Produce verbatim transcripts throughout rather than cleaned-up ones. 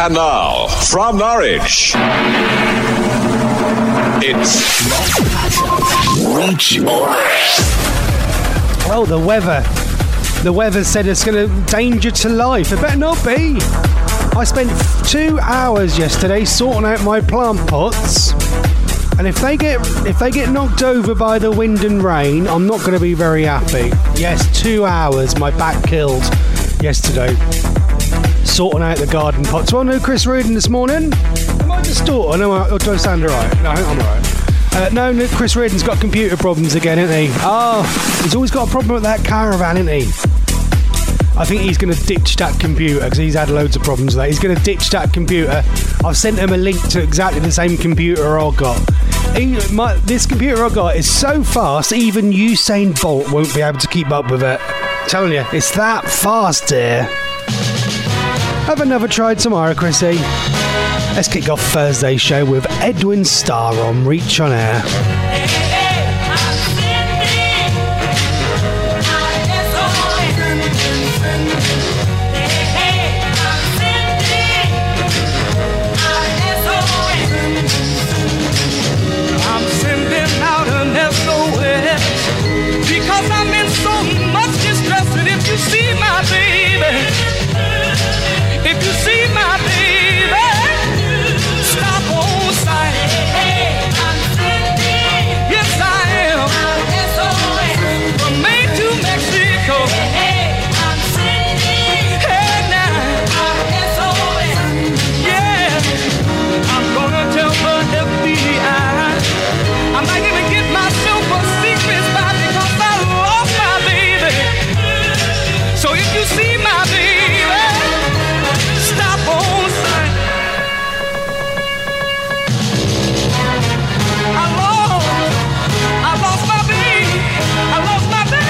And now, from Norwich, it's Reach On. Oh, the weather. The weather said it's going to danger to life. It better not be. I spent two hours yesterday sorting out my plant pots. And if they get if they get knocked over by the wind and rain, I'm not going to be very happy. Yes, two hours. My back killed yesterday. Sorting out the garden pots. Well, no Chris Reardon this morning. Am I distorted? No, or do I sound alright? No, I'm alright. Uh, no, no, Chris Reardon's got computer problems again, isn't he? Oh, he's always got a problem with that caravan, isn't he? I think he's going to ditch that computer because he's had loads of problems with that. He's going to ditch that computer. I've sent him a link to exactly the same computer I've got. He, my, this computer I've got is so fast, even Usain Bolt won't be able to keep up with it. I'm telling you, it's that fast here. Have another try tomorrow, Chrissy. Let's kick off Thursday's show with Edwin Starr on Reach On Air. I'm sending out an S O S because I'm in so much distress. And if you see my baby, if you see my baby, stop on sight. I'm sending. Yes, I am. From Maine to Mexico. I'm sending. Hey, now. Yeah. I'm gonna tell the F B I. I might even get myself a secret spot because I lost my baby. So if you see my baby, stop on sight. I lost, I lost my baby. I lost my baby.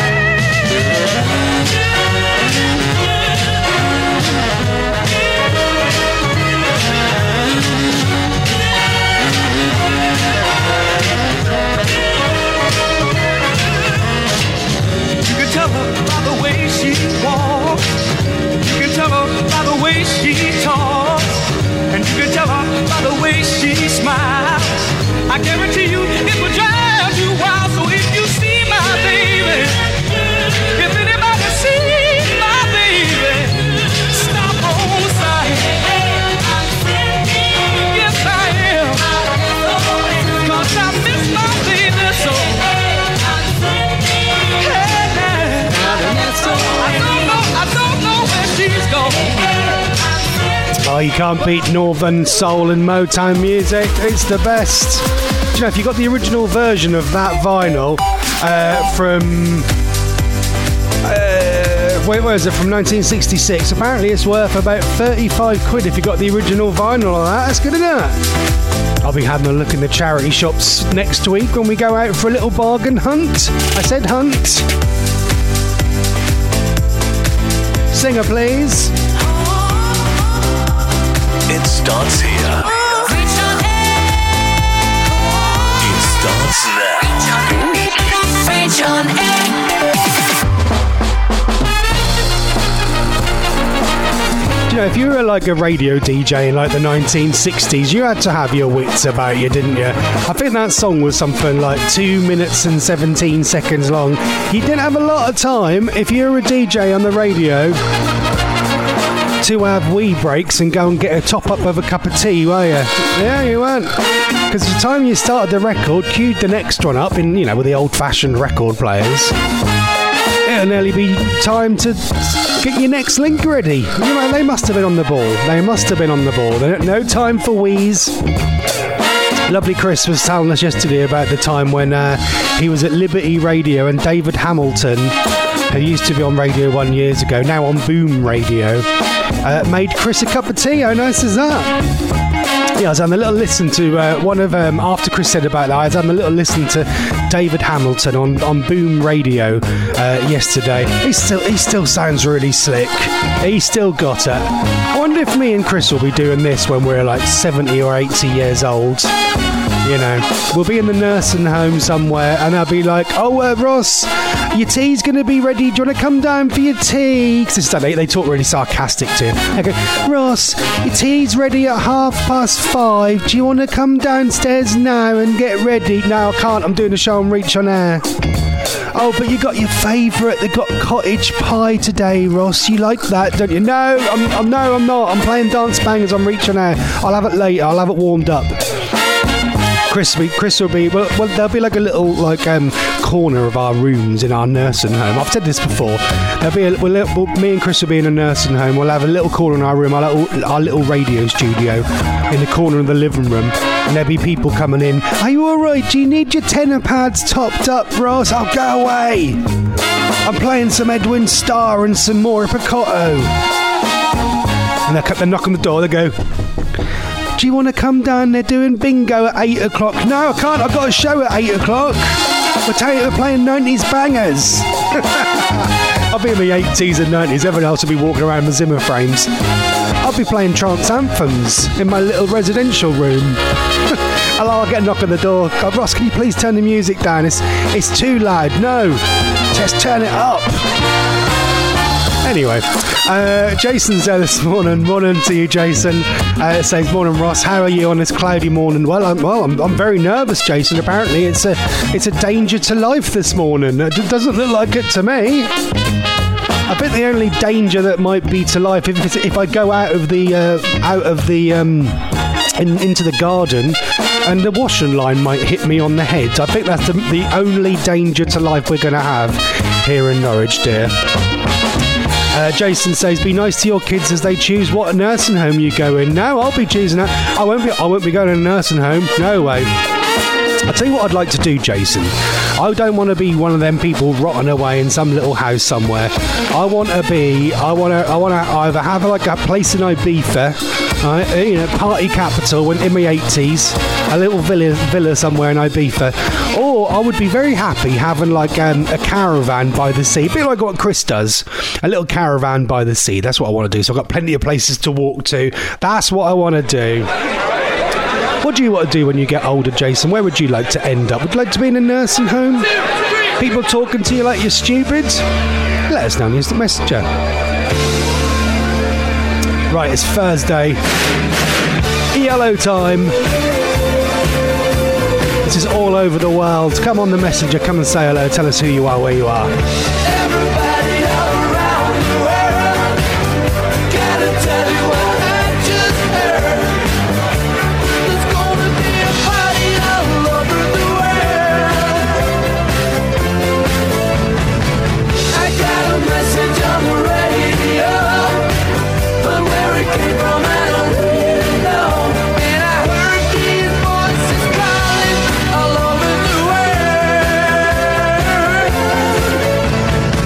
You can tell her by the way she walks. You can tell her by the way she talks. And you can tell her by the way she smiles. I guarantee you it will drive you wild. So if you see my baby, if anybody sees my baby, stop on sight. Yes, I am. Cause I miss my baby so. Hey, I don't know, I don't know where she's gone. Oh, you can't beat Northern Soul and Motown music. It's the best. Do you know, if you got the original version of that vinyl uh, from... Uh, wait, where is it? From nineteen sixty-six. Apparently it's worth about thirty-five quid if you got the original vinyl of that. That's good, isn't it? I'll be having a look in the charity shops next week when we go out for a little bargain hunt. I said hunt. Singer, please. It starts here. It starts now. Reach On Air. Do you know, if you were like a radio D J in like the nineteen sixties, you had to have your wits about you, didn't you? I think that song was something like two minutes and seventeen seconds long. You didn't have a lot of time if you were a D J on the radio to have wee breaks and go and get a top up of a cup of tea, were you? Yeah, you weren't. Because the time you started the record, queued the next one up in, you know, with the old-fashioned record players, it'll nearly be time to get your next link ready. You know, they must have been on the ball. They must have been on the ball. No time for wheeze. Lovely Chris was telling us yesterday about the time when uh, he was at Liberty Radio and David Hamilton, who used to be on Radio one years ago, now on Boom Radio, uh, made Chris a cup of tea. How nice is that? Yeah, I was having a little listen to uh, one of um, after Chris said about that. I was having a little listen to David Hamilton on, on Boom Radio uh, yesterday. He still he still sounds really slick. He still got it. I wonder if me and Chris will be doing this when we're like seventy or eighty years old. You know, we'll be in the nursing home somewhere and I'll be like, oh, uh, Ross, your tea's going to be ready. Do you want to come down for your tea? Because they, they talk really sarcastic to you. They go, Ross, your tea's ready at half past five. Do you want to come downstairs now and get ready? No, I can't. I'm doing a show on Reach on Air. Oh, but you got your favourite. They got cottage pie today, Ross. You like that, don't you? No, I'm, I'm no, I'm not. I'm playing Dance Bangers on Reach on Air. I'll have it later. I'll have it warmed up. Chris, will be, Chris will be, well, well, there'll be like a little like um, corner of our rooms in our nursing home. I've said this before. There'll be a, we'll, we'll, me and Chris will be in a nursing home. We'll have a little corner in our room, our little, our little radio studio in the corner of the living room. And there'll be people coming in. Are you all right? Do you need your tenor pads topped up, Ross? I'll go away. I'm playing some Edwin Starr and some more Picotto. And they, they knock on the door. They go, do you want to come down? They're doing bingo at eight o'clock. No, I can't. I've got a show at eight o'clock. We're, t- we're playing nineties bangers. I'll be in the eighties and nineties. Everyone else will be walking around with Zimmer frames. I'll be playing trance anthems in my little residential room. Hello, I'll get a knock on the door. God, Ross, can you please turn the music down? It's, it's too loud. No, just turn it up. Anyway, uh, Jason's there this morning. Morning to you, Jason. Uh, it says, morning, Ross. How are you on this cloudy morning? Well, I'm, well, I'm, I'm very nervous, Jason. Apparently, it's a it's a danger to life this morning. It doesn't look like it to me. I think the only danger that might be to life if it's, if I go out of the uh, out of the um, in, into the garden and the washing line might hit me on the head. I think that's the, the only danger to life we're going to have here in Norwich, dear. Uh, Jason says, be nice to your kids as they choose what nursing home you go in. No, I'll be choosing that. I won't be I won't be going to a nursing home. No way. I'll tell you what I'd like to do, Jason. I don't want to be one of them people rotting away in some little house somewhere. I want to be, I want to I want to either have like a place in Ibiza, right, you know, party capital when in my eighties, a little villa villa somewhere in Ibiza, or I would be very happy having like um, a caravan by the sea, a bit like what Chris does, a little caravan by the sea. That's what I want to do. So I've got plenty of places to walk to. That's what I want to do. What do you want to do when you get older, Jason? Where would you like to end up? Would you like to be in a nursing home? People talking to you like you're stupid? Let us know on the Instant Messenger. Right, it's Thursday. Yellow time. This is all over the world. Come on the Messenger, come and say hello. Tell us who you are, where you are. Everybody all around the world, gotta tell you what I just heard. There's gonna be a party all over the world. I got a message on the radio, but where it came from I don't really know. And I heard these voices calling all over the world.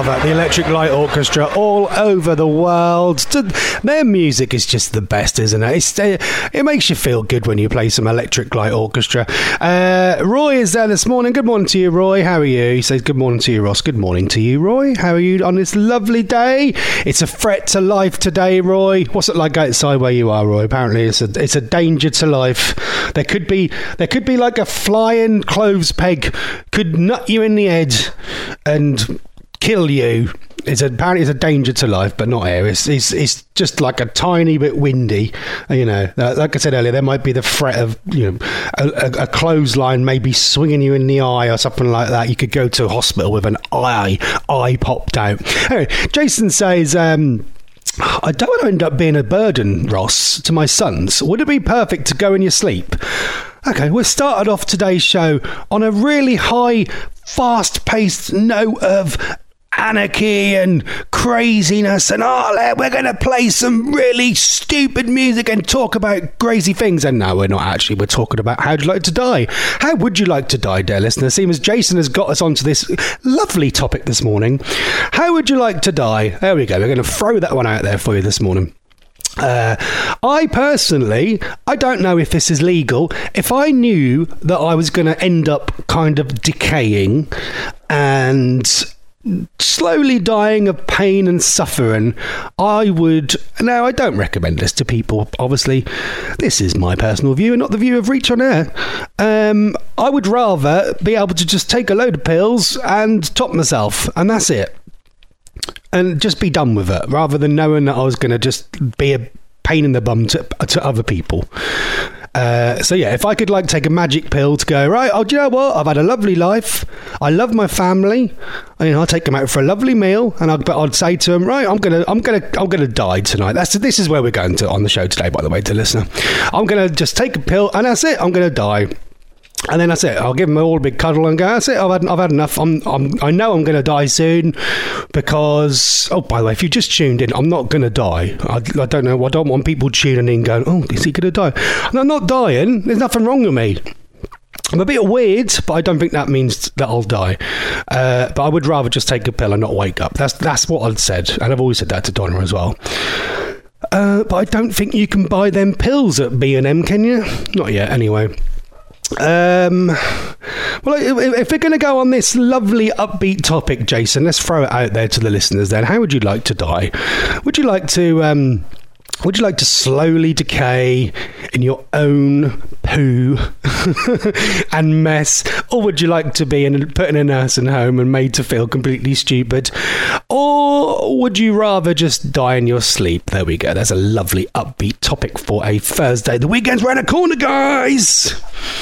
love it. The Electric Light Orchestra all over the world. Their music is just the best, isn't it? It's, it makes you feel good when you play some Electric Light Orchestra. Uh, Roy is there this morning. Good morning to you, Roy. How are you? He says good morning to you, Ross. Good morning to you, Roy. How are you on this lovely day? It's a threat to life today, Roy. What's it like outside where you are, Roy? Apparently it's a it's a danger to life. There could be there could be like a flying cloves peg could nut you in the head and kill you. It's a, apparently it's a danger to life, but not here. It's, it's it's just like a tiny bit windy. You know, like I said earlier, there might be the threat of, you know, a, a clothesline maybe swinging you in the eye or something like that. You could go to a hospital with an eye eye popped out. Anyway, Jason says, um, I don't want to end up being a burden, Ross, to my sons. Would it be perfect to go in your sleep? Okay, we started off today's show on a really high, fast-paced note of anarchy and craziness and oh, we're going to play some really stupid music and talk about crazy things. And no, we're not actually. We're talking about how would you like to die. How would you like to die, dear listener? Seems Jason has got us onto this lovely topic this morning. How would you like to die? There we go. We're going to throw that one out there for you this morning. Uh, I personally, I don't know if this is legal. If I knew that I was going to end up kind of decaying and slowly dying of pain and suffering, I would... Now, I don't recommend this to people, obviously. This is my personal view and not the view of Reach on Air. Um, I would rather be able to just take a load of pills and top myself, and that's it. And just be done with it, rather than knowing that I was going to just be a pain in the bum to, to other people. Uh, so yeah, if I could like take a magic pill to go, right, oh, do you know what? I've had a lovely life. I love my family. I mean, I'll take them out for a lovely meal, and I'd, but I'd say to them, right, I'm gonna, I'm gonna, I'm gonna die tonight. That's this is where we're going to on the show today, by the way, to listener. I'm gonna just take a pill, and that's it. I'm gonna die. And then that's it. I'll give them all a big cuddle and go, that's it. I've had, I've had enough. I'm, I'm, I know I'm going to die soon because, oh, by the way, if you just tuned in, I'm not going to die. I, I don't know. I don't want people tuning in going, oh, is he going to die? And I'm not dying. There's nothing wrong with me. I'm a bit weird, but I don't think that means that I'll die. Uh, but I would rather just take a pill and not wake up. That's that's what I'd said. And I've always said that to Donna as well. Uh, but I don't think you can buy them pills at B and M, can you? Not yet, anyway. Um, well, if, if we're going to go on this lovely upbeat topic, Jason, let's throw it out there to the listeners then. How would you like to die? Would you like to... Um, Would you like to slowly decay in your own poo and mess? Or would you like to be in, put in a nursing home and made to feel completely stupid? Or would you rather just die in your sleep? There we go. That's a lovely upbeat topic for a Thursday. The weekend's round the corner, guys!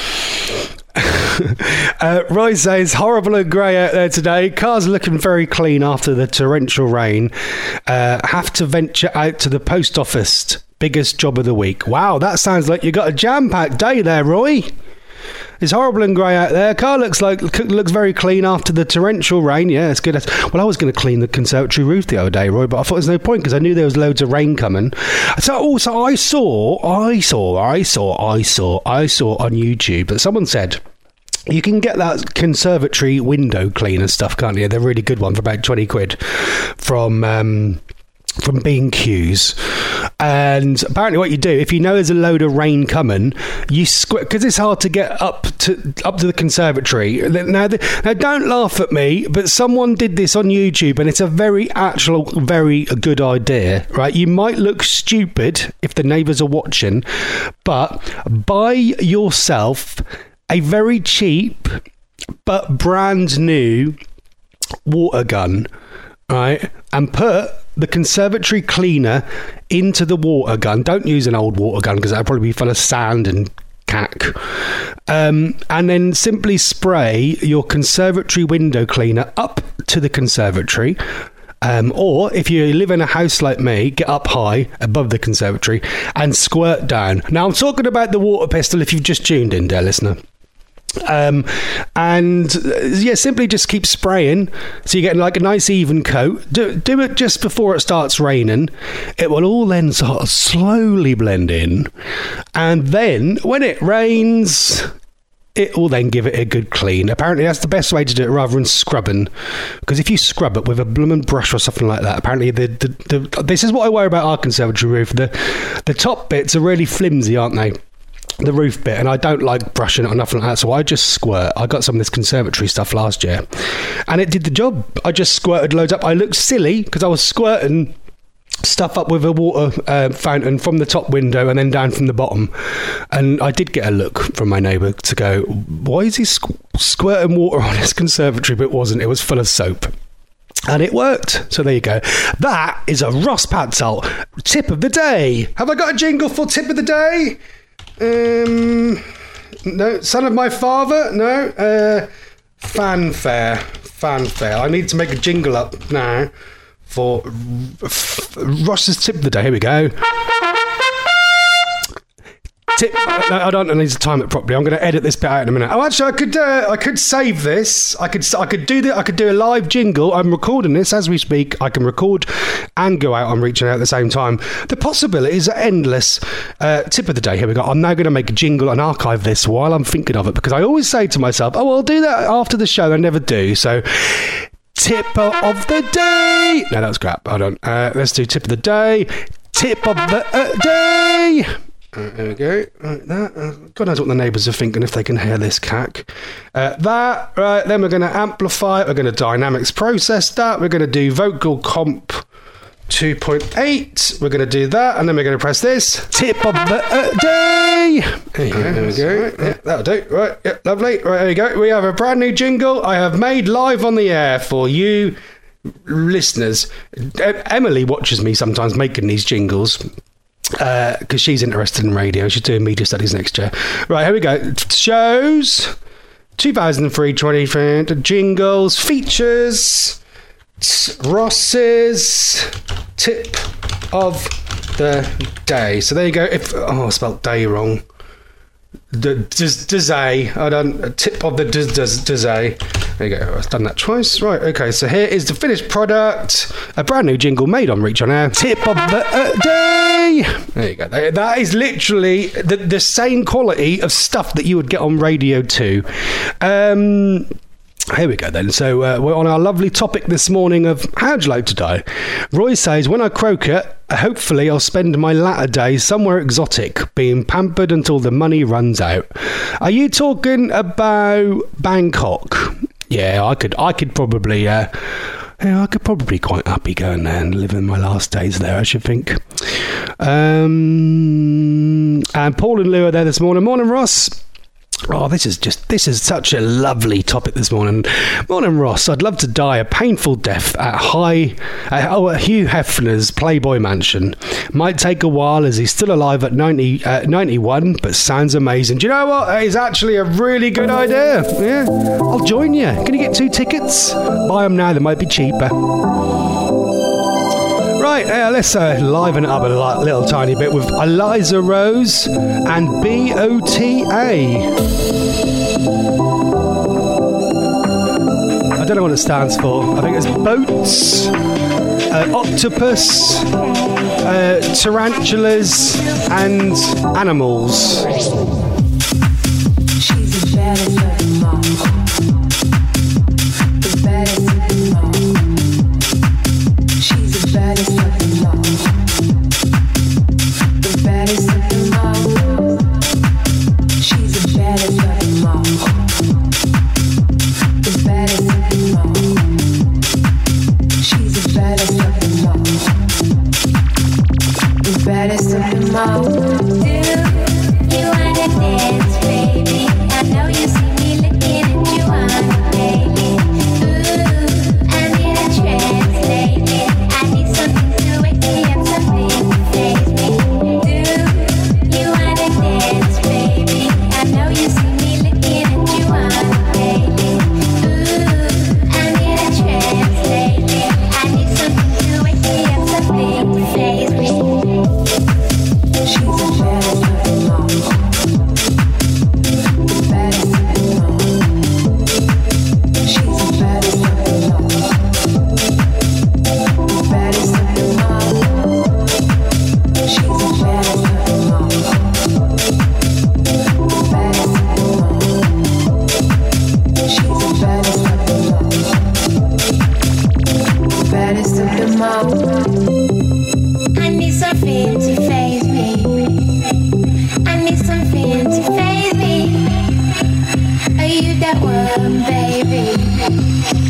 uh, Roy says, horrible and grey out there today. Cars looking very clean after the torrential rain. Uh, have to venture out to the post office. Biggest job of the week. Wow, that sounds like you got a jam-packed day there, Roy. It's horrible and grey out there. Car looks like looks very clean after the torrential rain. Yeah, it's good. Well, I was going to clean the conservatory roof the other day, Roy, but I thought there's no point because I knew there was loads of rain coming. So also, I saw, I saw, I saw, I saw, I saw on YouTube that someone said you can get that conservatory window cleaner stuff, can't you? They're a really good one for about twenty quid from... Um, from B and Q's. And apparently what you do, if you know there's a load of rain coming, you squint, because it's hard to get up to up to the conservatory. Now, now don't laugh at me, but someone did this on YouTube and it's a very actual, very good idea, right? You might look stupid if the neighbours are watching, but buy yourself a very cheap but brand new water gun, right? And put the conservatory cleaner into the water gun. Don't use an old water gun because that'll probably be full of sand and cack. Um, and then simply spray your conservatory window cleaner up to the conservatory. Um, or if you live in a house like me, get up high above the conservatory and squirt down. Now, I'm talking about the water pistol if you've just tuned in, dear listener. Um, and uh, yeah, simply just keep spraying so you get like a nice even coat. Do, do it just before it starts raining. It will all then sort of slowly blend in, and then when it rains, it will then give it a good clean. Apparently that's the best way to do it rather than scrubbing, because if you scrub it with a blooming brush or something like that, apparently the, the, the this is what I worry about our conservatory roof. The the top bits are really flimsy, aren't they? The roof bit, and I don't like brushing it or nothing like that, so I just squirt. I got some of this conservatory stuff last year and it did the job. I just squirted loads up. I looked silly because I was squirting stuff up with a water uh, fountain from the top window and then down from the bottom, and I did get a look from my neighbour to go, why is he squ- squirting water on his conservatory? But it wasn't, it was full of soap. And it worked. So there you go. That is a Ross Patzold tip of the day. Have I got a jingle for tip of the day? Um, no. Son of my father? No. Uh, fanfare. Fanfare. I need to make a jingle up now for f- Ross's tip of the day. Here we go. Tip. No, I don't I need to time it properly. I'm going to edit this bit out in a minute. Oh, actually, I could. Uh, I could save this. I could. I could do that. I could do a live jingle. I'm recording this as we speak. I can record and go out on Reaching Out at the same time. The possibilities are endless. Uh, tip of the day. Here we go. I'm now going to make a jingle and archive this while I'm thinking of it, because I always say to myself, "Oh, I'll do that after the show." I never do. So. Tip of the day. No, that was crap. Hold on. Uh, let's do tip of the day. Tip of the uh, day. Uh, there we go. Right, that. Uh, God knows what the neighbours are thinking if they can hear this cack. Uh, that. Right. Then we're going to amplify it. We're going to dynamics process that. We're going to do vocal comp two point eight. We're going to do that, and then we're going to press this. Tip of the uh, day. There you go. There we go. Right, yeah, that'll do. Right. Yeah, lovely. Right. There you go. We have a brand new jingle I have made live on the air for you listeners. Emily watches me sometimes making these jingles, because uh, she's interested in radio. She's doing media studies next year. Right, here we go. Shows, two thousand three, twenty, jingles, features, Ross's tip of the day. So there you go. If oh, I spelled day wrong. Day. I done tip of the day. There you go. I've done that twice. Right. Okay. So here is the finished product. A brand new jingle made on Reach On Air. Tip of the uh, day. There you go. That is literally the the same quality of stuff that you would get on Radio Two. Um. Here we go then. So uh, we're on our lovely topic this morning of how'd you like to die? Roy says, when I croak it, hopefully I'll spend my latter days somewhere exotic, being pampered until the money runs out. Are you talking about Bangkok? Yeah, I could I could probably uh, yeah, I could probably be quite happy going there and living my last days there, I should think. Um, and Paul and Lou are there this morning. Morning, Ross. Oh, this is just, this is such a lovely topic this morning. Morning, Ross. I'd love to die a painful death at high, uh, oh, at Hugh Hefner's Playboy Mansion. Might take a while as he's still alive at ninety, uh, ninety-one, but sounds amazing. Do you know what? That is actually a really good idea. Yeah, I'll join you. Can you get two tickets? Buy them now, they might be cheaper. Right, uh, let's uh, liven it up a little tiny bit with Eliza Rose and B O T A. I don't know what it stands for. I think it's boats, uh, octopus, uh, tarantulas, and animals. She's a bad mom. The baddest mom. She's the baddest mom. The baddest mom. She's the baddest mom. The baddest mom. She's the baddest mom. The baddest mom. Do you wanna dance, baby? I know you see me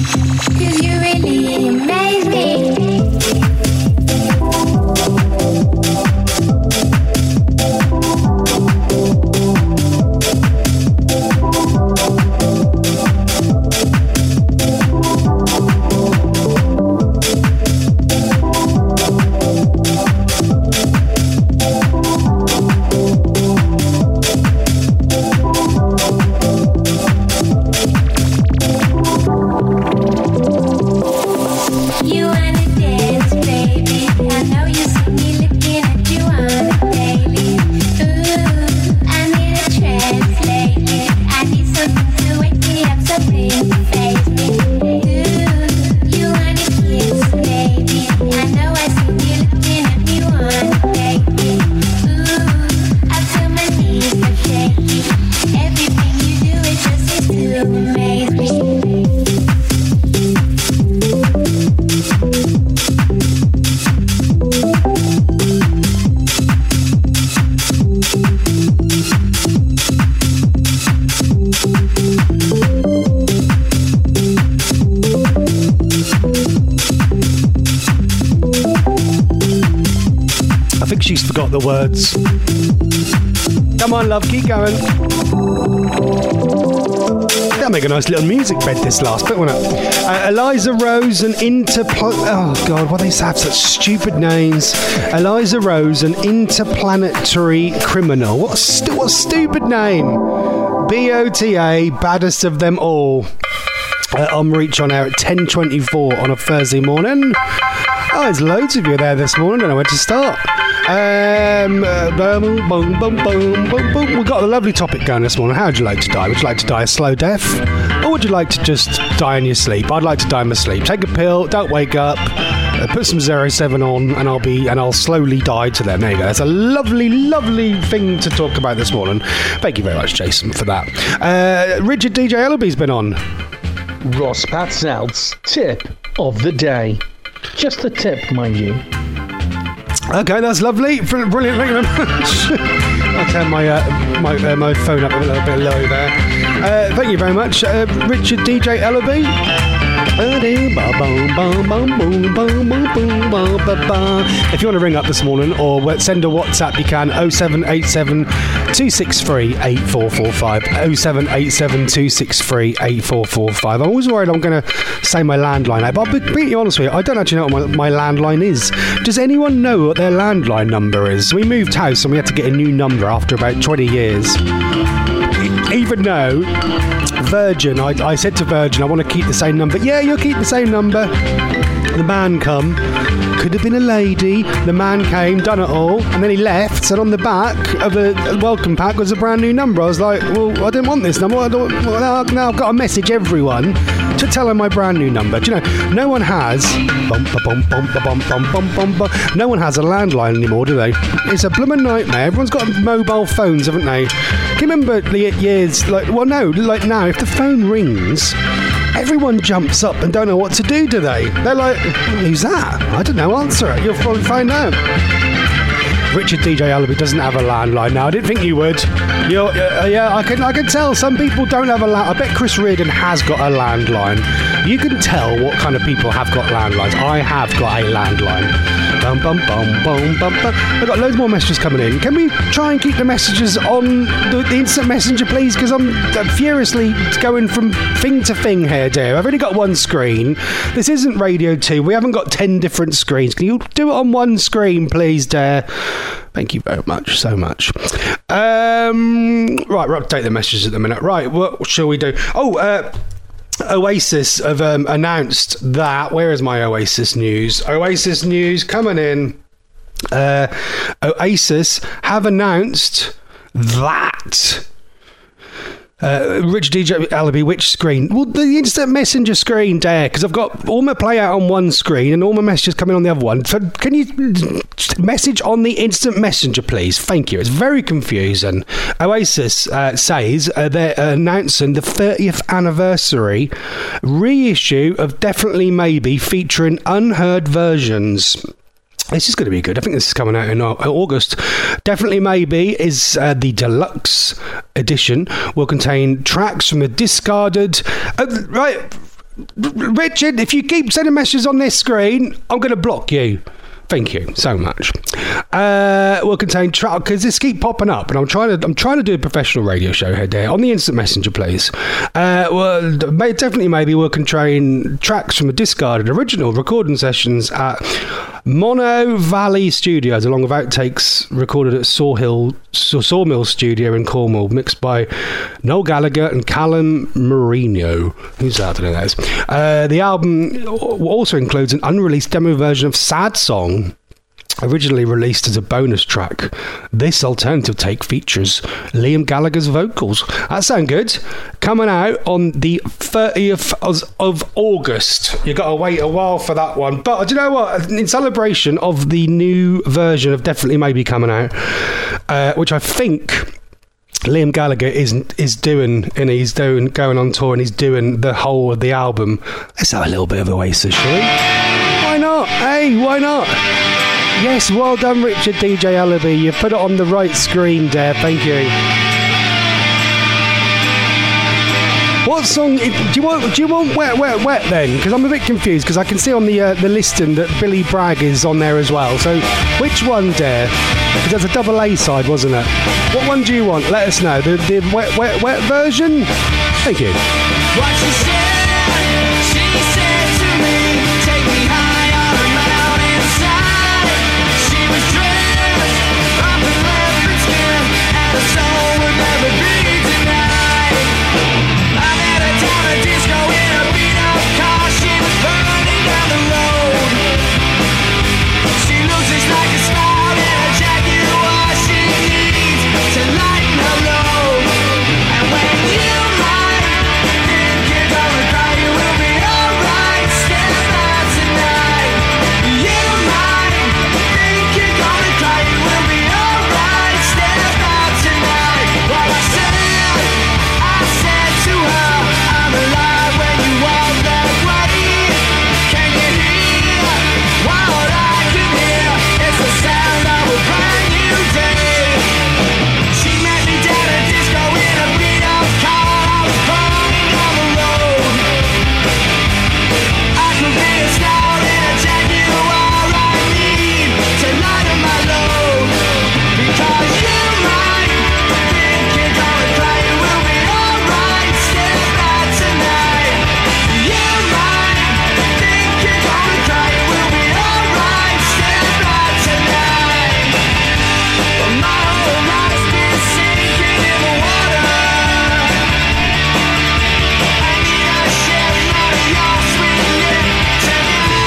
'Cause you really amaze me. She's forgot the words. Come on, love, keep going. That'll make a nice little music bed, this last bit, won't it? Uh, Eliza Rose and Interpl... Oh, God, why do they have such stupid names? Eliza Rose and Interplanetary Criminal. What a, stu- what a stupid name. B O T A, baddest of them all. Uh, on Reach on air at ten twenty-four on a Thursday morning. Oh, there's loads of you there this morning. I don't know where to start. Um, uh, boom, boom, boom, boom, boom, boom. We've got a lovely topic going this morning. How would you like to die? Would you like to die a slow death? Or would you like to just die in your sleep? I'd like to die in my sleep. Take a pill, don't wake up, uh, put some zero seven on, and I'll be and I'll slowly die to them. There you go. That's a lovely, lovely thing to talk about this morning. Thank you very much, Jason, for that. Uh, Richard D J Ellaby's been on. Ross Patzout's tip of the day. Just the tip, mind you. Okay, that's lovely. Brilliant. Thank you very much. I'll turn my uh, my uh, my phone up a little bit low there. Uh, thank you very much, uh, Richard D J Ellaby. If you want to ring up this morning or send a WhatsApp, you can oh seven eight seven, two six three, eight four four five. oh seven eight seven, two six three, eight four four five. I'm always worried I'm going to say my landline out, but I'll be completely honest with you, I don't actually know what my, my landline is. Does anyone know what their landline number is? We moved house and we had to get a new number after about twenty years. Even though Virgin, I, I said to Virgin, I want to keep the same number. Yeah, you'll keep the same number. The man come, could have been a lady. The man came, done it all, and then he left. And on the back of a, a welcome pack was a brand new number. I was like, well, I didn't want this number. I don't, well, now, now I've got to message everyone to tell them my brand new number. Do you know, no one has bum, bum, bum, bum, bum, bum, bum, bum. No one has a landline anymore, do they? It's a blooming nightmare. Everyone's got mobile phones, haven't they? Can you remember the years, like, well, no, like now, if the phone rings, everyone jumps up and don't know what to do, do they? They're like, who's that? I don't know, answer it. You'll probably find out. Richard D J Ellaby doesn't have a landline now. I didn't think you would. You're, uh, yeah, I can I can tell some people don't have a landline. I bet Chris Reardon has got a landline. You can tell what kind of people have got landlines. I have got a landline. Bum, bum, bum, bum, bum, bum. I've got loads more messages coming in. Can we try and keep the messages on the, the instant messenger, please? Because I'm uh, furiously going from thing to thing here, dear. I've only got one screen. This isn't Radio two. We haven't got ten different screens. Can you do it on one screen, please, dear? Thank you very much, so much. Um, right, we'll update the messages at the minute. Right, what shall we do? Oh, uh... Oasis have um, announced that. Where is my Oasis news? Oasis news coming in. Uh, Oasis have announced that. Uh, Richard D J Ellaby, which screen? Well, the instant messenger screen, there, because I've got all my play out on one screen and all my messages coming on the other one. So can you message on the instant messenger, please? Thank you. It's very confusing. Oasis uh, says uh, they're announcing the thirtieth anniversary reissue of Definitely Maybe featuring unheard versions. This is going to be good. I think this is coming out in August. Definitely Maybe is uh, the deluxe edition. Will contain tracks from the discarded... Uh, right... Richard, if you keep sending messages on this screen, I'm going to block you. Thank you so much. Uh, will contain track because this keep popping up, and I'm trying to I'm trying to do a professional radio show here, there on the instant messenger, please. Uh, well, may, definitely, maybe will contain tracks from the discarded original recording sessions at Mono Valley Studios, along with outtakes recorded at Sawhill Sawmill Studio in Cornwall, mixed by Noel Gallagher and Callum Mourinho. Who's that? I don't know who that is. Uh, the album also includes an unreleased demo version of Sad Song, originally released as a bonus track. This alternative take features Liam Gallagher's vocals. That sound good. Coming out on the thirtieth of August. You got to wait a while for that one. But do you know what? In celebration of the new version of Definitely Maybe coming out, uh, which I think Liam Gallagher is is doing, and he's doing going on tour, and he's doing the whole of the album. Let's have a little bit of Oasis, shall we? Why not? Hey, why not? Yes, well done, Richard D J Allaby. You've put it on the right screen there. Thank you. What song do you want? Do you want Wet, Wet, Wet then? Because I'm a bit confused because I can see on the uh, the listing that Billy Bragg is on there as well. So which one, Dare? Because there's a double A side, wasn't it? What one do you want? Let us know. The the Wet, Wet, Wet version. Thank you. What she said, she said to me, take me high on a mountainside. She was dressed up in leopard skin, and her soul would never be denied. I met her down a disco in a beat-up car. She was burning down the road. She looks just like a star in a Jaguar. She needs to lighten her load. And when you might think you're gonna cry, you will be alright. Step out tonight. You might think you're gonna cry, you will be alright. Step out tonight. Well, I said, I said to her, I'm alive when you walk that way. Can you hear what I can hear? It's the sound of a brand new day. She met me down a disco in a beat-up car. I was burning on the road. I could be a star in a Jaguar. I need to lighten my load. Because you might think you're gonna cry, you will be alright. Step out tonight. You might think you're gonna cry, you will be alright. Step out tonight. But my whole life's been sinking in the water. I need a sherry out of your sweet lip tonight.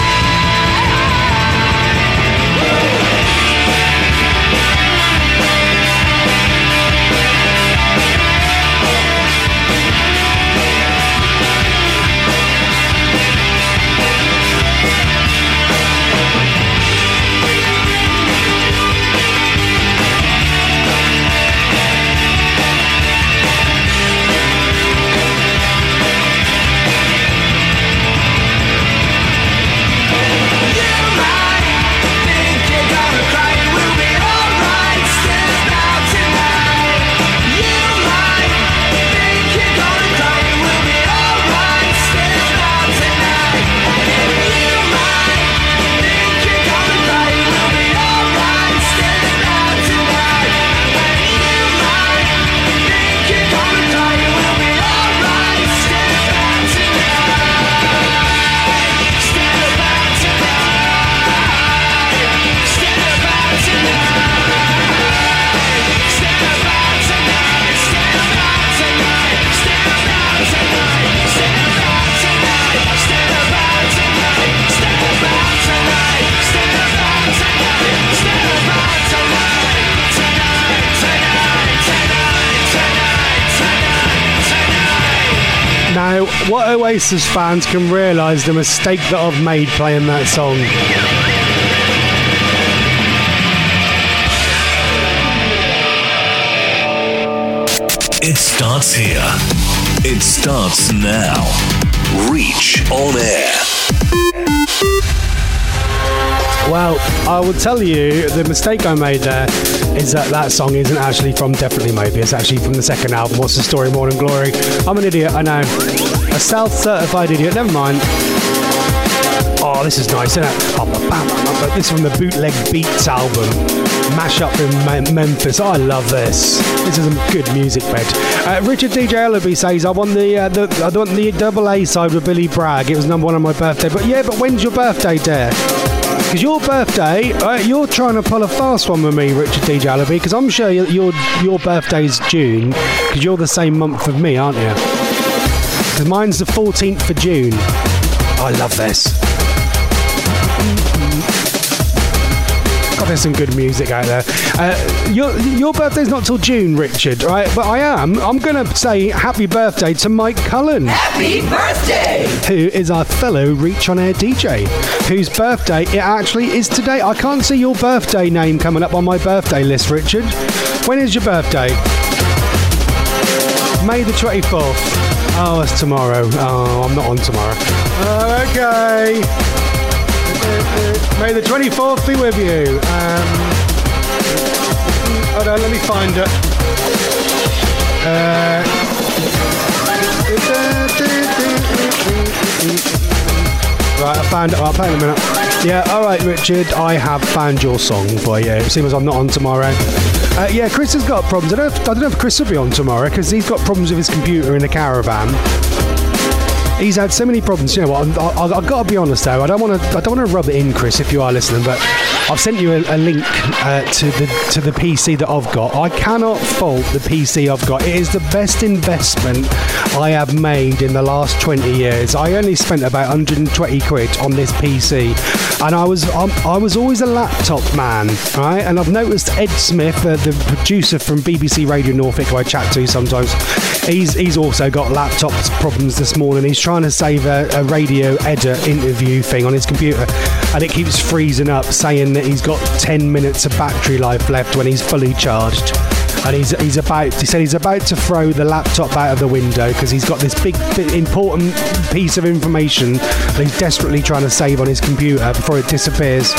You might think you're gonna cry, you will be alright. Step out tonight. You might think you're gonna cry, you will be alright. Step out tonight. You might think you're gonna cry, you will be alright. Step out tonight. You might think you're gonna cry, you will be alright. Step out tonight. Step out tonight. Step out tonight. Step out tonight. Step out tonight. Step out tonight. Step out tonight. Step out tonight. Step out tonight. Step out tonight. Step out tonight. Tonight, tonight, tonight, tonight, tonight, tonight. Now, what Oasis fans can realise the mistake that I've made playing that song. It starts here. It starts now. Reach on air. Well, I will tell you, the mistake I made there is that that song isn't actually from Definitely Maybe. It's actually from the second album, What's the Story, Morning Glory. I'm an idiot, I know. A self-certified idiot. Never mind. Oh, this is nice, isn't it? Oh, bam, bam, bam. This is from the Bootleg Beats album. Mash up in Me- Memphis. Oh, I love this. This is some good music, bed. Uh, Richard D J Ellaby says, I want the, uh, the I want the double A side with Billy Bragg. It was number one on my birthday. But yeah, but when's your birthday, Dare? Because your birthday, uh, you're trying to pull a fast one with me, Richard D J Ellaby, because I'm sure your, your, your birthday's June, because you're the same month of me, aren't you? Because mine's the fourteenth of June. Oh, I love this. God, there's some good music out there. Uh, your your birthday's not till June, Richard, right? But I am. I'm going to say happy birthday to Mike Cullen. Happy birthday! Who is our fellow Reach On Air D J, whose birthday it actually is today. I can't see your birthday name coming up on my birthday list, Richard. When is your birthday? May the twenty-fourth. Oh, it's tomorrow. Oh, I'm not on tomorrow. Oh, okay. May the twenty-fourth be with you. Um, hold on, let me find it. Uh, right, I found it. I'll play in a minute. Yeah, all right, Richard. I have found your song for you. Seeing as I'm not on tomorrow. Uh, yeah, Chris has got problems. I don't know if, I don't know if Chris will be on tomorrow because he's got problems with his computer in the caravan. He's had so many problems. You know what? I, I, I've got to be honest, though. I don't want to. I don't want to rub it in, Chris. If you are listening, but I've sent you a, a link uh, to the to the P C that I've got. I cannot fault the P C I've got. It is the best investment I have made in the last twenty years. I only spent about one hundred twenty quid on this P C, and I was um, I was always a laptop man, right? And I've noticed Ed Smith, uh, the producer from B B C Radio Norfolk, who I chat to sometimes. He's he's also got laptop problems this morning. He's trying to save a, a radio edit interview thing on his computer, and it keeps freezing up, saying that he's got ten minutes of battery life left when he's fully charged. And he's he's about he said he's about to throw the laptop out of the window because he's got this big, big important piece of information that he's desperately trying to save on his computer before it disappears.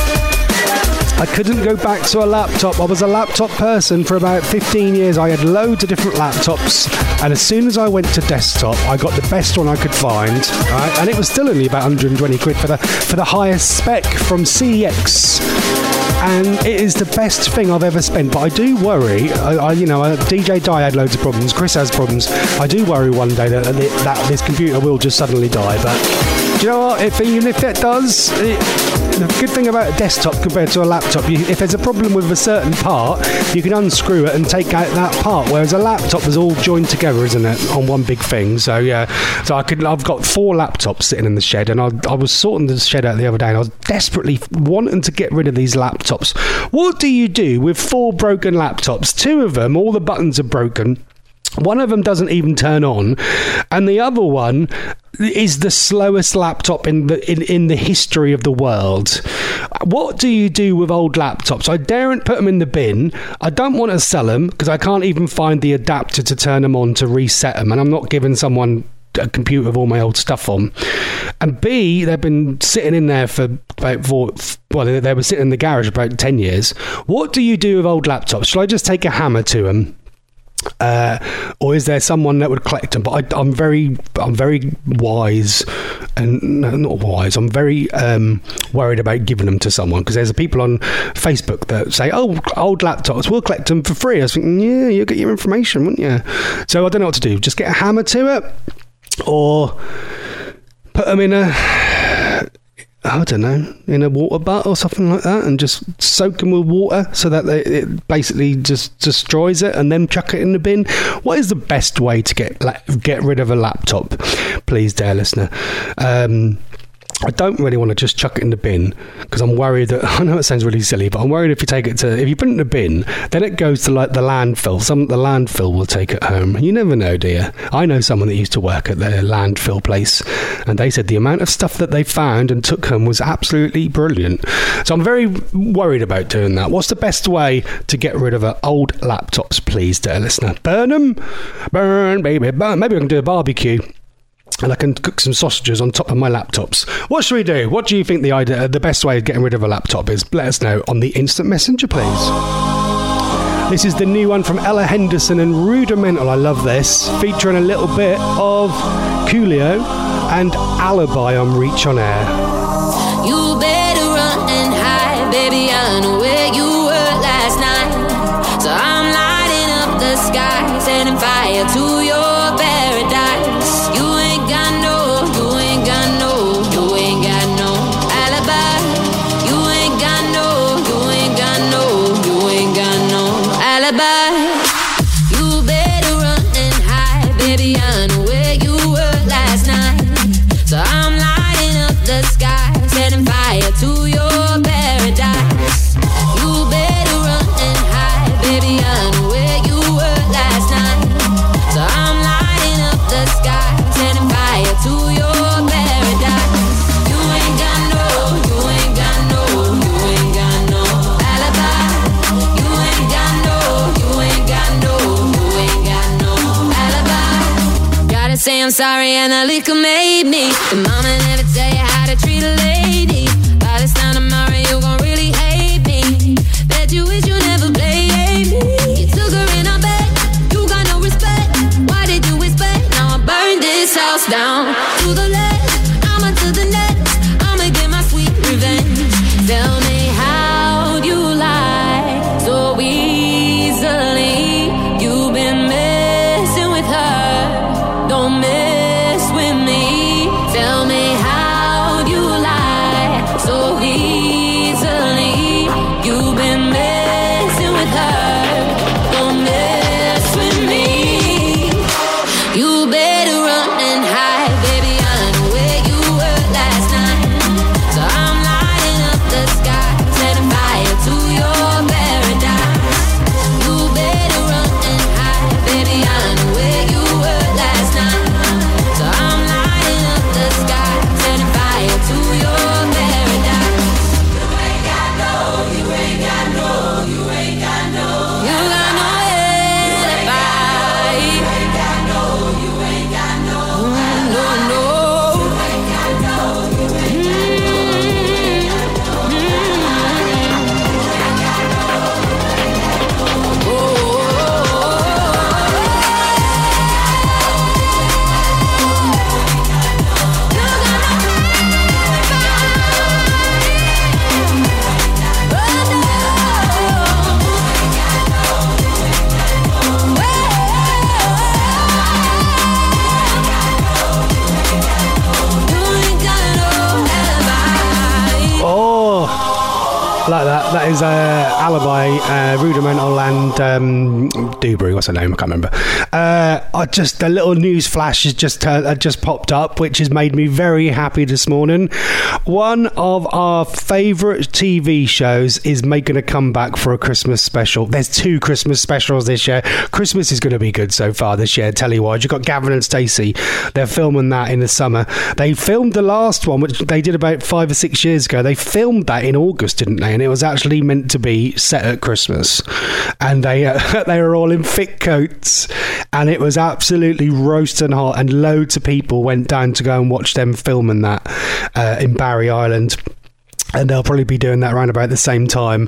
I couldn't go back to a laptop. I was a laptop person for about fifteen years. I had loads of different laptops, and as soon as I went to desktop, I got the best one I could find, right? And it was still only about one hundred twenty quid for the for the highest spec from C X. And it is the best thing I've ever spent. But I do worry, I, I, you know, uh, D J Di had loads of problems, Chris has problems. I do worry one day that, that, that this computer will just suddenly die. But do you know what? If, even if it does, it, the good thing about a desktop compared to a laptop, you, if there's a problem with a certain part, you can unscrew it and take out that part. Whereas a laptop is all joined together, isn't it, on one big thing? So yeah, so I could. I've got four laptops sitting in the shed, and I, I was sorting the shed out the other day, and I was desperately wanting to get rid of these laptops. What do you do with four broken laptops? Two of them, all the buttons are broken. One of them doesn't even turn on, and the other one is the slowest laptop in the in, in the history of the world. What do you do with old laptops? I daren't put them in the bin. I don't want to sell them because I can't even find the adapter to turn them on to reset them, and I'm not giving someone a computer with all my old stuff on. And B, they've been sitting in there for about four, well, they, they were sitting in the garage about ten years. What do you do with old laptops? Shall I just take a hammer to them? Uh, or is there someone that would collect them? But I, I'm very, I'm very wise, and no, not wise. I'm very um, worried about giving them to someone because there's people on Facebook that say, "Oh, old laptops, we'll collect them for free." I was thinking, yeah, you'll get your information, wouldn't you? So I don't know what to do. Just get a hammer to it, or put them in a, I don't know, in a water butt or something like that, and just soak them with water so that they, it basically just destroys it, and then chuck it in the bin. What is the best way to get get rid of a laptop, please, dear listener? Um, I don't really want to just chuck it in the bin because I'm worried that, I know it sounds really silly, but I'm worried if you take it to, if you put it in the bin, then it goes to like the landfill. Some the landfill will take it home. You never know, do you? I know someone that used to work at their landfill place, and they said the amount of stuff that they found and took home was absolutely brilliant. So I'm very worried about doing that. What's the best way to get rid of uh, old laptops, please, dear listener? Burn them? Burn, baby, burn. Maybe I can do a barbecue. And I can cook some sausages on top of my laptops. What should we do? What do you think the idea, the best way of getting rid of a laptop is? Let us know on the Instant Messenger, please. This is the new one from Ella Henderson and Rudimental. I love this. Featuring a little bit of Coolio and Alibi on Reach on Air. You better run and hide, baby, I know where you were last night. So I'm lighting up the sky, setting fire to your paradise. You ain't got no, you ain't got no, you ain't got no alibi. You ain't got no, you ain't got no, you ain't got no alibi. You better run and hide, baby, I know where you were last night. So I'm lighting up the sky, setting fire to your paradise. You better run and hide, baby, I know where you were last night. So I'm lighting up the sky, setting fire to your paradise. You ain't got no, you ain't got no, you ain't got no alibi. You ain't got no, you ain't got no, you ain't got no alibi. Gotta say I'm sorry and the liquor made me. The mama never tell you how to treat a lady. By this time tomorrow you gon' really hate me. Bet you wish you never played me. You took her in her bed, you got no respect. Why did you expect? Now I burn this house down to the left, I'ma to the next. I'ma get my sweet revenge. Tell me how you lie so easily. You've been messing with her, don't mess with me. Tell me how you lie so easily. You've been messing with her, don't mess with me. You better run and hide, baby, I know where you were last night. So I'm lighting up the sky, setting fire to your paradise. You better run and hide, baby, I know where you were last night. So I'm lighting up the sky, setting fire to your paradise. You ain't got no, you ain't got no, you ain't got no. You got no alibi. You ain't got no, you ain't got no. No, no. You ain't got no, you ain't got no. Oh, like that. That is uh, Alibi, uh, Rudimental and um, Dewberry. What's her name? I can't remember. Uh, I just a little news flash has just uh, just popped up, which has made me very happy this morning. One of our favourite T V shows is making a comeback for a Christmas special. There's two Christmas specials this year. Christmas is going to be good so far this year. Tell you what, you've got Gavin and Stacey. They're filming that in the summer. They filmed the last one, which they did about five or six years ago. They filmed that in August, didn't they? And it was actually meant to be set at Christmas. And they uh, they were all in thick coats, and it was absolutely roasting hot. And loads of people went down to go and watch them filming that uh, in Barry Island. And they'll probably be doing that around about the same time.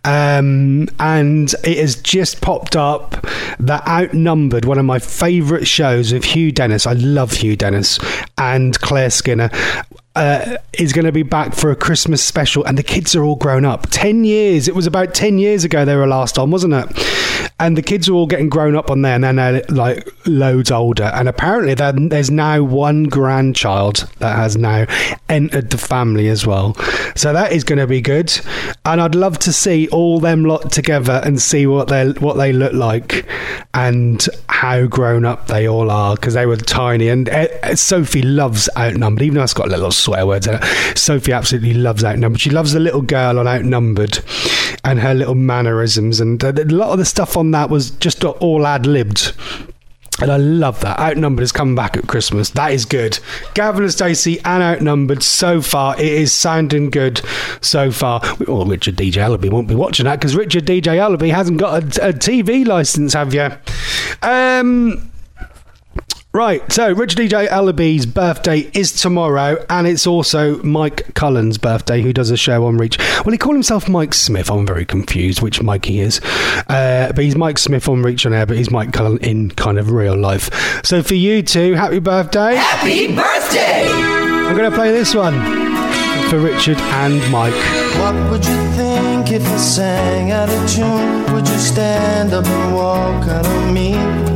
Um, and it has just popped up that Outnumbered, one of my favourite shows of Hugh Dennis. I love Hugh Dennis and Claire Skinner. Uh, is going to be back for a Christmas special, and the kids are all grown up. Ten years. It was about ten years ago they were last on, wasn't it? And the kids are all getting grown up on there, and they're now like loads older. And apparently there's now one grandchild that has now entered the family as well. So that is going to be good. And I'd love to see all them lot together and see what they what they look like and how grown up they all are, because they were tiny. And uh, Sophie loves Outnumbered, even though it's got a little swear words in it. Sophie absolutely loves Outnumbered. She loves the little girl on Outnumbered and her little mannerisms, and a lot of the stuff on that was just all ad-libbed. And I love that. Outnumbered is coming back at Christmas. That is good. Gavin and Stacey and Outnumbered, so far, it is sounding good so far. Well, Richard D J Allaby won't be watching that, because Richard D J Allaby hasn't got a, a T V licence, have you? Um... Right, so Richard D J Ellaby's birthday is tomorrow, and it's also Mike Cullen's birthday, who does a show on Reach. Well, he called himself Mike Smith. I'm very confused which Mike he is. Uh, but he's Mike Smith on Reach on Air, but he's Mike Cullen in kind of real life. So for you two, happy birthday. Happy birthday! I'm going to play this one for Richard and Mike. What would you think if I sang out of tune? Would you stand up and walk out on me?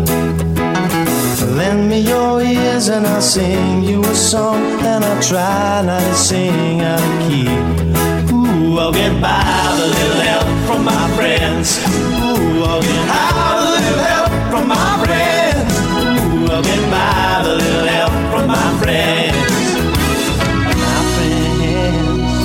Lend me your ears and I'll sing you a song, and I'll try not to sing out of key. Ooh, I'll get by with a little help from my friends. Ooh, I'll get by with a little help from my friends. Ooh, I'll get by with a little help from my friends. My friends.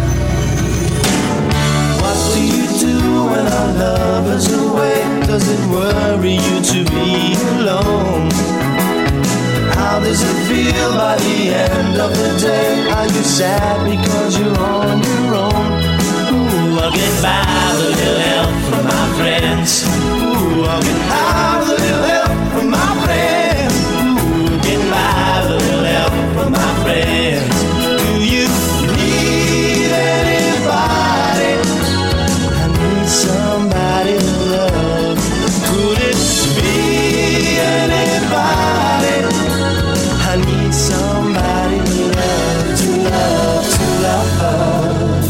What do you do when our love is away? Does it worry you to be alone? How does it feel by the end of the day? Are you sad because you're on your own? Ooh, I'll get by with a little help from my friends. Ooh, I'll get by with a little help from my friends. Ooh, get by with a little help from my friends. Do you need anybody? I need somebody to love. Could it be anybody? I need somebody to love, to love, to love.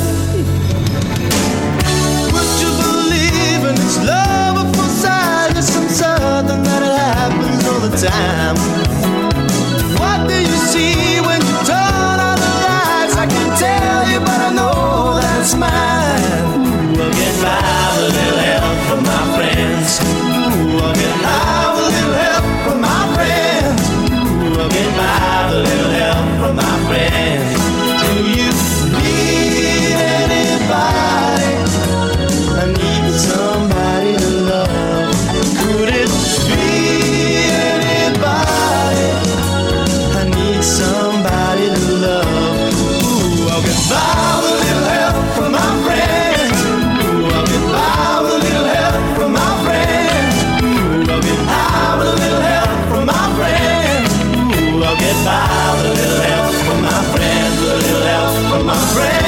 Would you believe in this love at first sight? It's some something that it happens all the time. What do you see when you turn on the lights? I can't tell you, but I know that it's mine. Ooh, I'll get by with a little help from my friends. Ooh, I'll get by with a little help from my friends. I'll get by with a little help from my friends. Do you need anybody? I need somebody to love. Could it be anybody? I need somebody to love. Ooh, I'll get by with a little help from my friends. Ooh, I'll get by with a little help from my friends. Ooh, I'll get by with a little help from my friends. I'll get by with a little help from my friends, with a little help from my friends.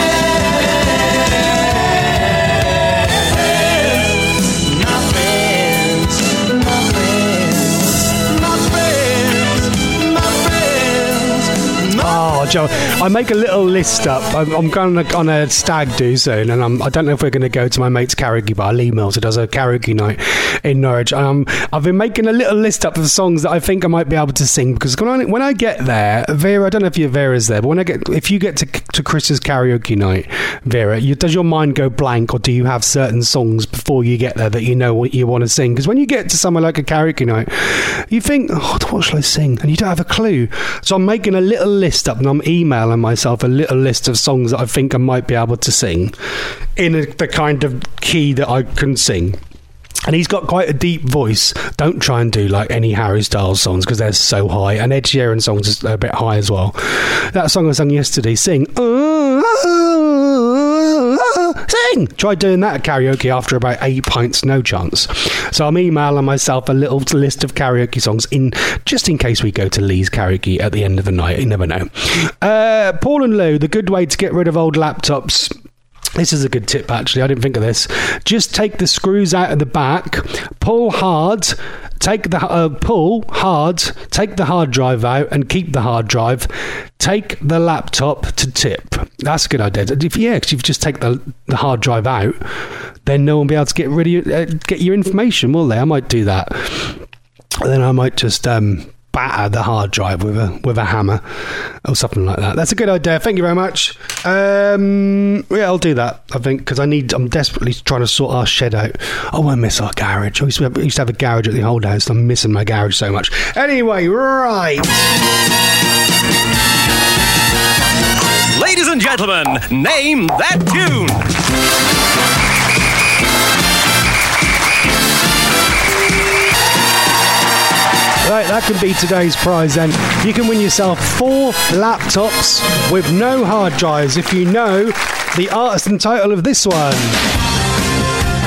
My friends, my friends, my friends, my friends. My Oh, Joe, I make a little list up. I'm, I'm going on a, on a stag do soon, and I'm, I don't know if we're going to go to my mate's karaoke bar, Lee Mills, who does a karaoke night in Norwich. Um, I've been making a little list up of songs that I think I might be able to sing, because when I, when I get there, Vera, I don't know if your Vera's there, but when I get, if you get to, to Chris's karaoke night, Vera, you, does your mind go blank, or do you have certain songs before you get there that you know what you want to sing? Because when you get to somewhere like a karaoke night, you think, oh, what shall I sing? And you don't have a clue. So I'm making a little list up, and I'm emailing myself a little list of songs that I think I might be able to sing in a, the kind of key that I can sing. And he's got quite a deep voice. Don't try and do like any Harry Styles songs, because they're so high, and Ed Sheeran songs are a bit high as well. That song I sang yesterday, sing uh, uh, uh, sing tried doing that at karaoke after about eight pints, no chance. So I'm emailing myself a little list of karaoke songs, in just in case we go to Lee's karaoke at the end of the night. You never know. uh, Paul and Lou, the good way to get rid of old laptops. This is a good tip, actually. I didn't think of this. Just take the screws out of the back, pull hard, take the uh, pull hard, take the hard drive out, and keep the hard drive. Take the laptop to tip. That's a good idea. If yeah, because if you just take the, the hard drive out, then no one will be able to get rid of your, uh, get your information, will they? I might do that. And then I might just um, batter the hard drive with a with a hammer or something like that. That's a good idea. Thank you very much. Um, yeah, I'll do that, I think, because I need. I'm desperately trying to sort our shed out. Oh, I miss our garage. I used to have, I used to have a garage at the old house. I'm missing my garage so much. Anyway, right. Ladies and gentlemen, name that tune. Right, that could be today's prize then. You can win yourself four laptops with no hard drives if you know the artist and title of this one.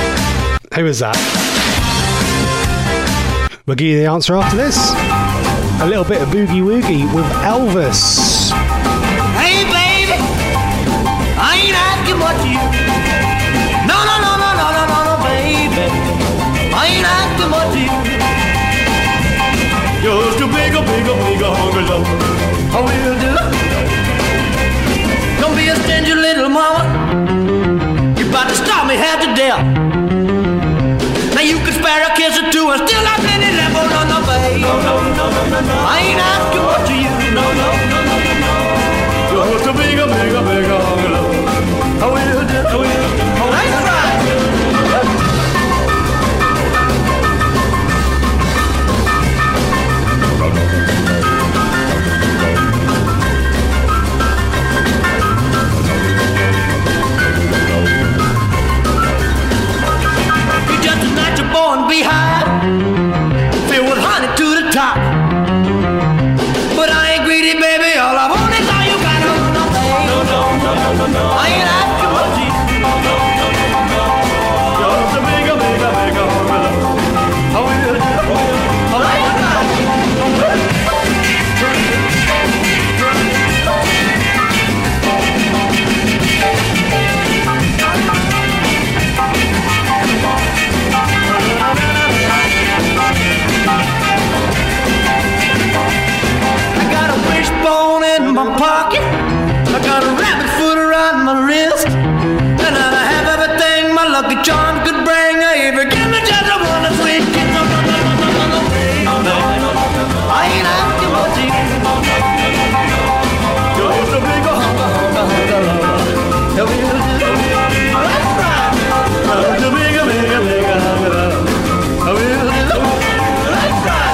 Who is that? We'll give you the answer after this. a little bit of Boogie Woogie with Elvis. Hey, baby, I ain't asking much of you. No, no, no, no, no, no, no, no, baby, I ain't asking much of you. Just a bigger, bigger, bigger hungry love. I will do. Don't be a stingy little mama. You about to stop me half to death. Now you can spare a kiss or two and still not any level. No, no, baby. No, no, no, no, no, no. I ain't asking much of you. No, no, no, no, no, no. Just a bigger, bigger, bigger hungry love. I will do. I will do. Oh, that's right. You're just a natural born beehive, filled with honey to the top. But I ain't greedy, baby. All I want is all you got. No, no, no, no, no, no, no, no. I ain't asking much of you. No, no, no, no, no. Just a bigger, bigger, bigger love. I will do. All right, all right. I got a wishbone in my pocket. I got a rabbit foot around my wrist. And I have everything my lucky charm could bring. If you give me just a one sweet kiss. No, no, no, no, no, no, no, no, no, no. I ain't asking much of you. Just a bigger hunker, hunker, hunker love. Yeah, we will do. That's right. Just a bigger, bigger, bigger hunker love. Yeah, we will do. That's right.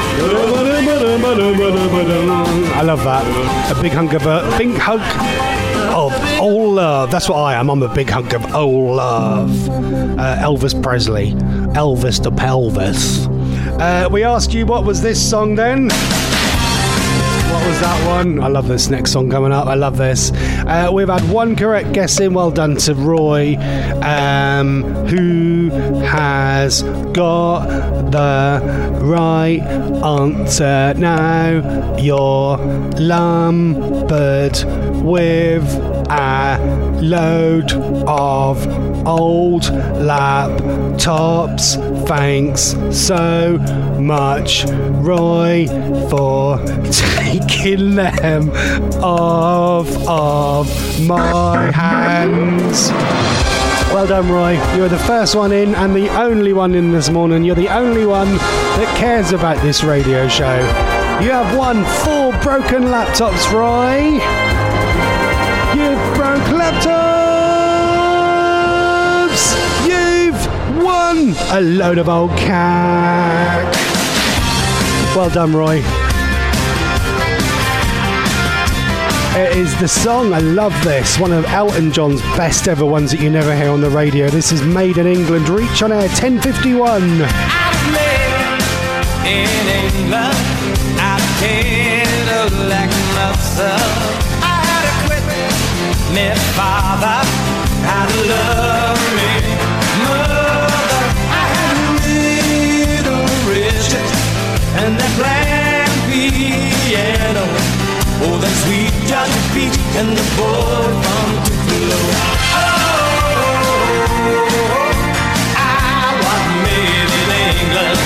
I love that. A big hunk of a big hunk of all love. That's what I am. I'm a big hunk of all love. Uh, Elvis Presley. Elvis the pelvis. Uh, we asked you what was this song then? What was that one? I love this next song coming up. I love this. Uh, we've had one correct guess in. Well done to Roy, um, who has got the right answer. Now you're lumbered with a load of old laptops. Thanks so much, Roy, for taking them off of my hands. Well done, Roy. You're the first one in and the only one in this morning. You're the only one that cares about this radio show. You have won four broken laptops, Roy. You've broke laptops. You've won a load of old cack. Well done, Roy. It is the song, I love this, one of Elton John's best ever ones that you never hear on the radio. This is Made in England. Reach on air, ten fifty-one. I was made in England, out of Cadillac muscle. I had to quit me father, had to love me mother. I had little riches and that grand piano. Oh, that sweet Georgia peach and the boy from Tupelo. Oh, I was made in England.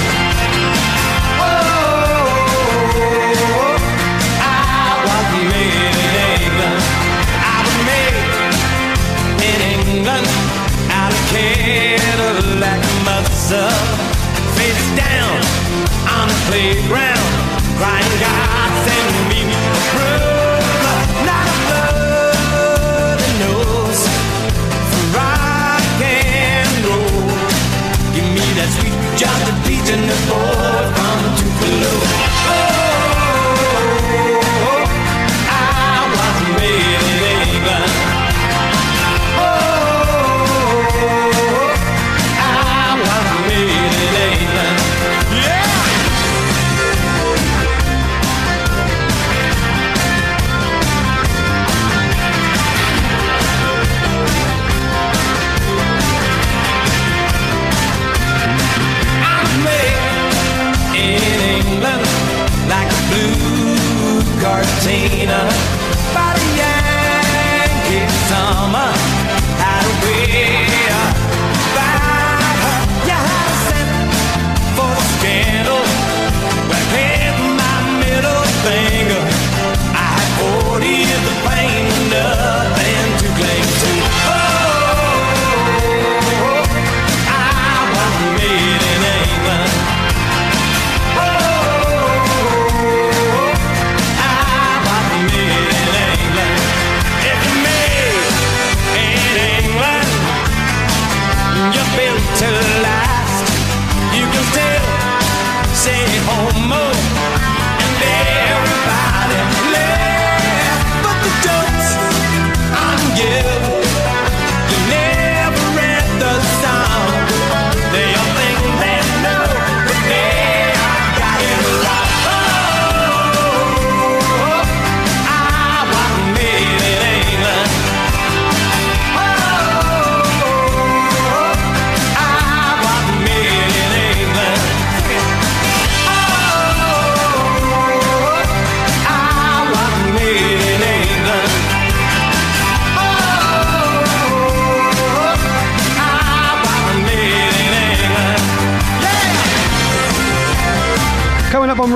Oh, I was made in England. I was made in England, out of Cadillac muscle. Face down on the playground, crying God send me a brother, not a bloody nose for rock and roll. Give me that sweet Georgia peach and the boy from Tupelo. Oh, I was made in England. Oh, I was made in England. Yeah.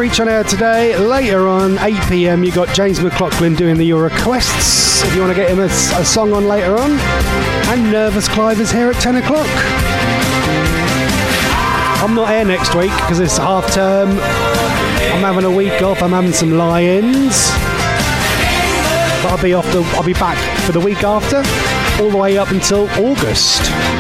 reach on air today. Later on, eight p.m, you got James McLaughlin doing the Your Requests. If you want to get him a, a song on later on. And Nervous Clive is here at ten o'clock. I'm not here next week because it's half term. I'm having a week off. I'm having some lie-ins. But I'll be off. The, I'll be back for the week after, all the way up until August.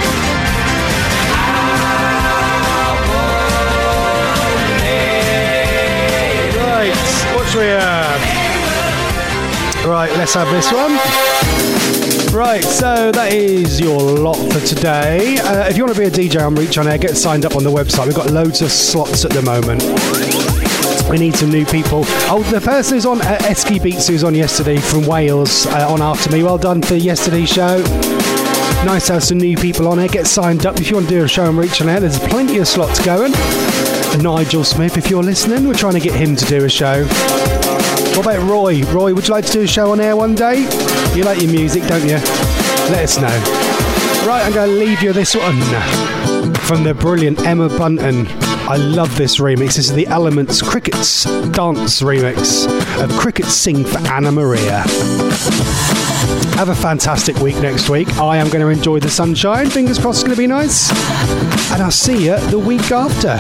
Right, what should we have? Right, let's have this one. Right, so that is your lot for today. Uh, if you want to be a D J on Reach On Air, get signed up on the website. We've got loads of slots at the moment. We need some new people. Oh, the person who's on, uh, Esky Beats, who's on yesterday from Wales, uh, on after me. Well done for yesterday's show. Nice to have some new people on here. Get signed up if you want to do a show on Reach On Air. There's plenty of slots going. Nigel Smith, if you're listening, we're trying to get him to do a show. What about Roy? Roy, would you like to do a show on air one day? You like your music, don't you? Let us know. Right, I'm going to leave you this one from the brilliant Emma Bunton. I love this remix. This is the Elements Crickets dance remix of Crickets Sing for Anna Maria. Have a fantastic week next week. I am going to enjoy the sunshine. Fingers crossed it's going to be nice. And I'll see you the week after.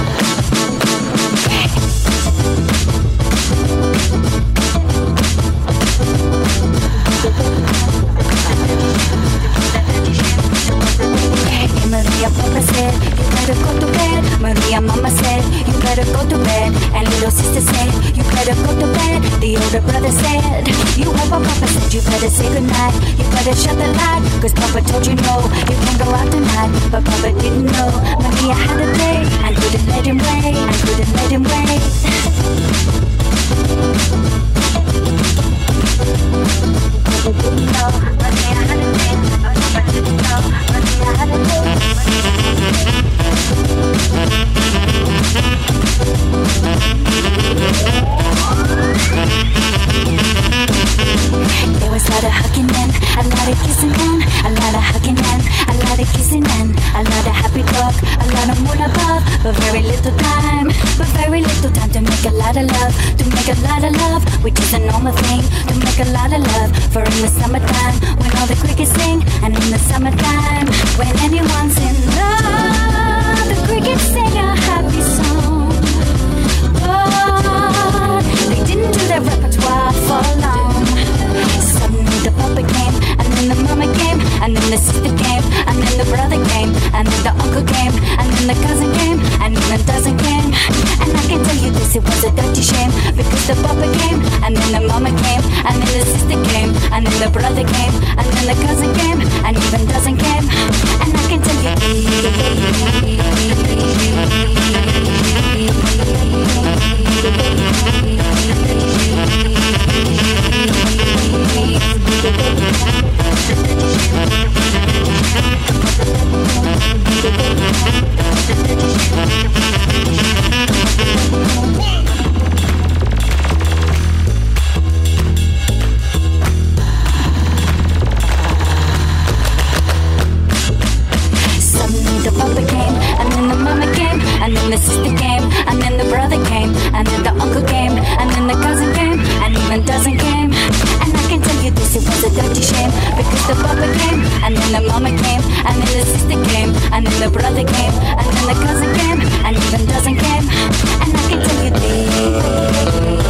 Papa said, you better go to bed. Maria Mama said, you better go to bed. And little sister said, you better go to bed. The older brother said, you have a Papa said, you better say goodnight. You better shut the light, cause Papa told you no, you can't go out tonight. But Papa didn't know, Maria had a day, and couldn't let him wait, and couldn't let him wait. Papa didn't know, Maria had a day. Papa didn't know, Maria had a day. There was a lot of hugging and a lot of kissing and a lot of hugging and a lot of kissing and a lot of happy talk, a lot of moon above, but very little time, but very little time to make a lot of love, to make a lot of love, which is a normal thing, to make a lot of love. For in the summertime, when all the crickets sing, and in the summertime, when anyone's in love, the crickets sing a happy song. But they didn't do their repertoire for long. Suddenly the papa came, and then the mama came, and then the sister came, and then the brother came, and then the uncle came, and then the cousin came, and then the dozen came. And I can tell you this, it was a dirty shame, because the papa came, and then the mama came, and then the sister came, and then the brother came, and then the cousin came, and even dozen came. And I can tell you suddenly the papa came, and then the mama came, and then the sister came, and then the brother came, and then the uncle came, and then the cousin came, and even dozen came. And I can tell you this, it was a dirty shame, because the papa came, and then the mama came, and then the sister came, and then the brother came, and then the cousin came, and even dozen came. And I can tell you this.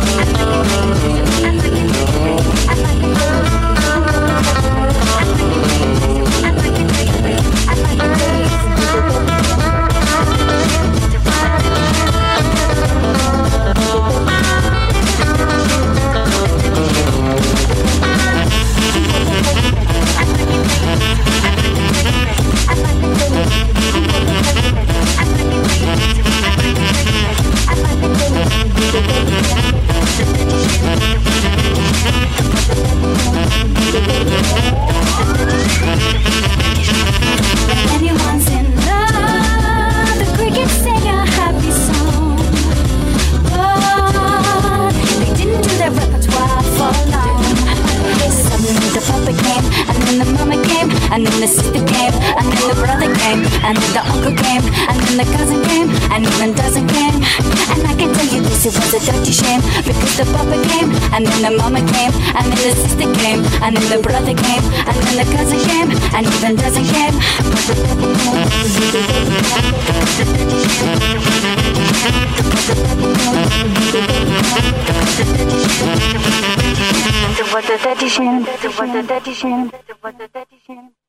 I and then the mama came, and then the sister came, and then the brother came, and then the uncle came, and then the cousin came, and even dozen came. And I can tell you this, it was a dirty shame, because the papa came, and then the mama came, and then the sister came, and then the brother came, and then the cousin came, and even dozen came. It was a dirty shame, it was a dirty shame, it was a dirty shame.